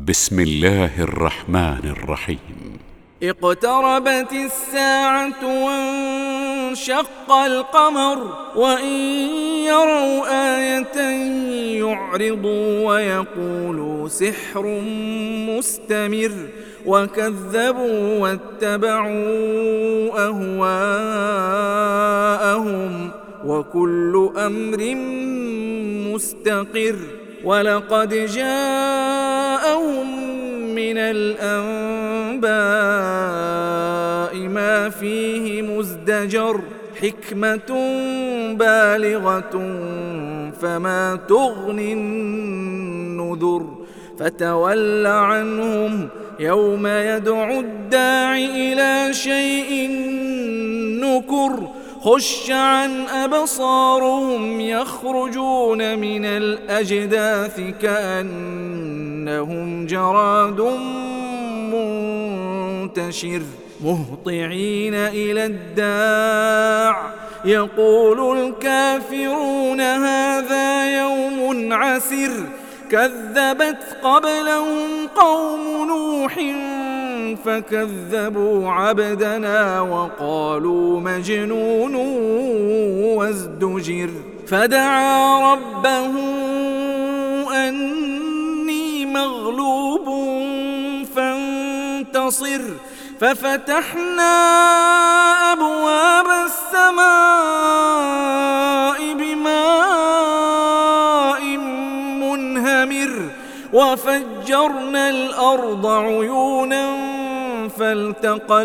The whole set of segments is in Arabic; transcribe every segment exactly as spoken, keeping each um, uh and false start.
بسم الله الرحمن الرحيم. اقتربت الساعة وانشق القمر وإن يروا آية يعرضوا ويقولوا سحر مستمر وكذبوا واتبعوا أهواءهم وكل أمر مستقر. ولقد جاءهم من الأنباء ما فيه مزدجر حكمة بالغة فما تغني النذر. فتول عنهم يوم يدعو الداع إلى شيء نكر خش عن أبصارهم يخرجون من الأجداث كأنهم جراد منتشر مهطعين إلى الداع يقول الكافرون هذا يوم عسر. كذبت قبلهم قوم نوح فكذبوا عبدنا وقالوا مجنون وازدجر. فدعا ربه أني مغلوب فانتصر ففتحنا أبواب السماء بماء منهمر وفجرنا الأرض عيونا فالتقى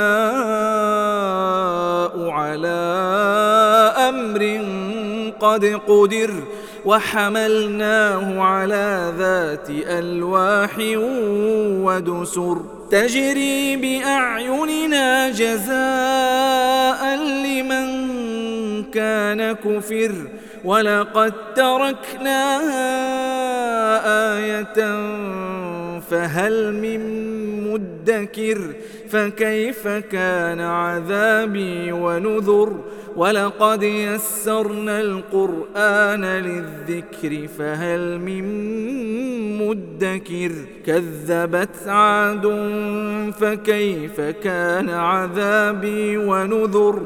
الماء على أمر قد قدر وحملناه على ذات ألواح ودسر تجري بأعيننا جزاء لمن كان كفر. ولقد تركناها آية فهل من مدكر. فكيف كان عذابي ونذر. ولقد يسرنا القرآن للذكر فهل من مدكر. كذبت عاد فكيف كان عذابي ونذر.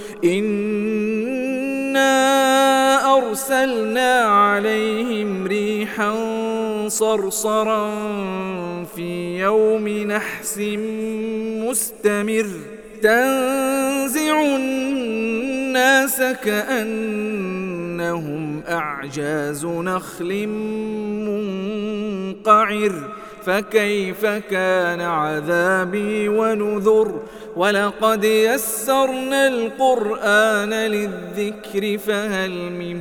إنا أرسلنا عليهم ريحا صرصرا في يوم نحس مستمر تنزع الناس كأنهم أعجاز نخل منقعر. فكيف كان عذابي ونذر. ولقد يسرنا القرآن للذكر فهل من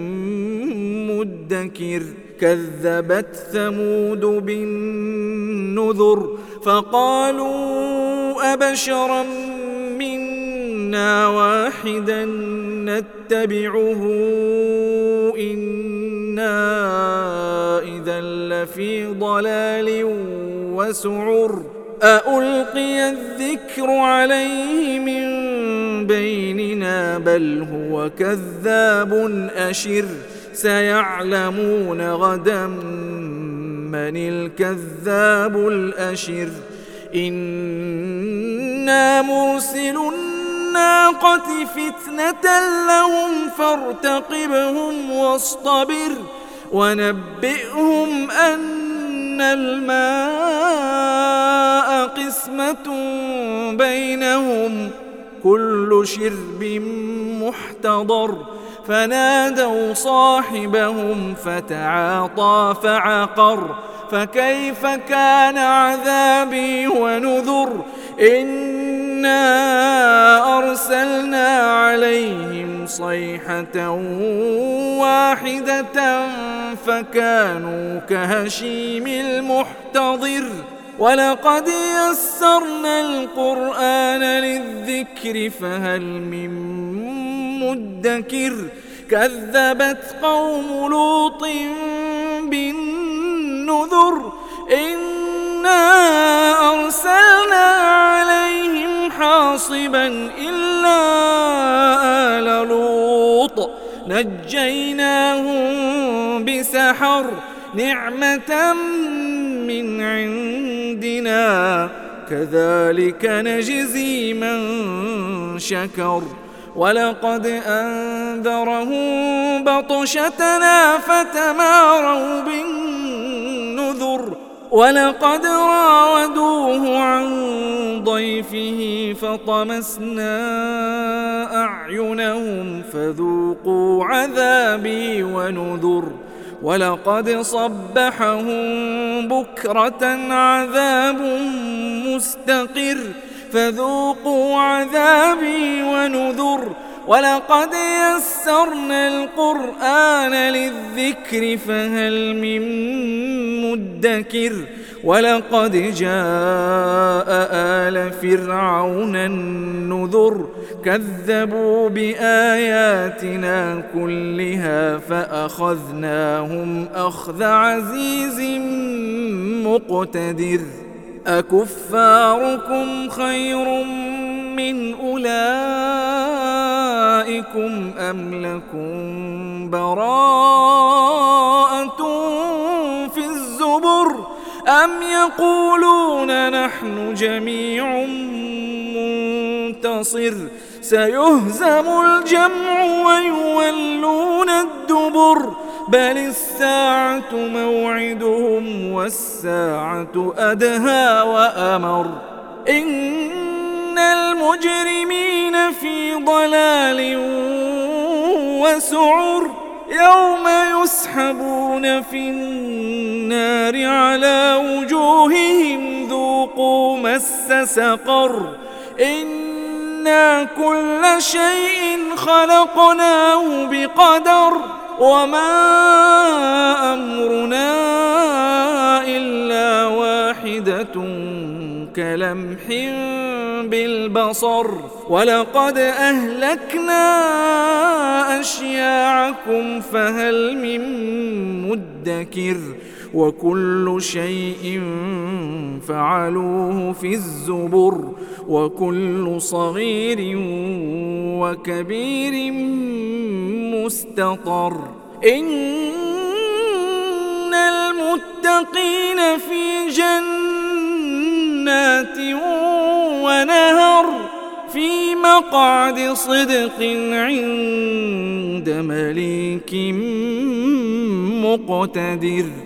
مدكر. كذبت ثمود بالنذر فقالوا أبشرا منا واحدا نتبعه إنا إذا لفي ضلال وسعر. أألقي الذكر عليه من بيننا بل هو كذاب أشر. سيعلمون غدا من الكذاب الأشر. إنا مرسل الناقة فتنة لهم فارتقبهم واصطبر ونبئهم أن الماء قسمة بينهم كل شرب محتضر. فنادوا صاحبهم فتعاطى فعقر. فكيف كان عذابي ونذر. إنا أرسلنا عليهم صيحة واحدة فكانوا كهشيم المحتضر. ولقد يسرنا القرآن للذكر فهل من مدكر. كذبت قوم لوط بالنذر إنا أرسلنا عليهم حاصبا إلا آل لوط نجيناهم بسحر نعمة من عندنا كذلك نجزي من شكر ولقد أنذرهم بطشتنا فتماروا بالنذر ولقد راودوه عن ضيفه فطمسنا أعينهم فذوقوا عذابي ونذر ولقد صبحهم بكرة عذاب مستقر فذوقوا عذابي ونذر ولقد يسرنا القرآن للذكر فهل من مدكر ولقد جاء آل فرعون النذر كذبوا بآياتنا كلها فأخذناهم أخذ عزيز مقتدر أكفاركم خير من أولئكم أم لكم براءة في الزبر أم يقولون نحن جميع منتصر سيهزم الجمع ويولون الدبر بل الساعة موعدهم والساعة أدهى وأمر إن المجرمين في ضلال وسعر يوم يسحبون في النار على وجوههم ذوقوا مس سقر إنا كل شيء خلقناه بقدر وما أمرنا إلا واحدة كلمح بالبصر ولقد أهلكنا أشياعكم فهل من مدكر وكل شيء فعلوه في الزبر وكل صغير وكبير مستطر إن المتقين في جنات ونهر في مقعد صدق عند مليك مقتدر.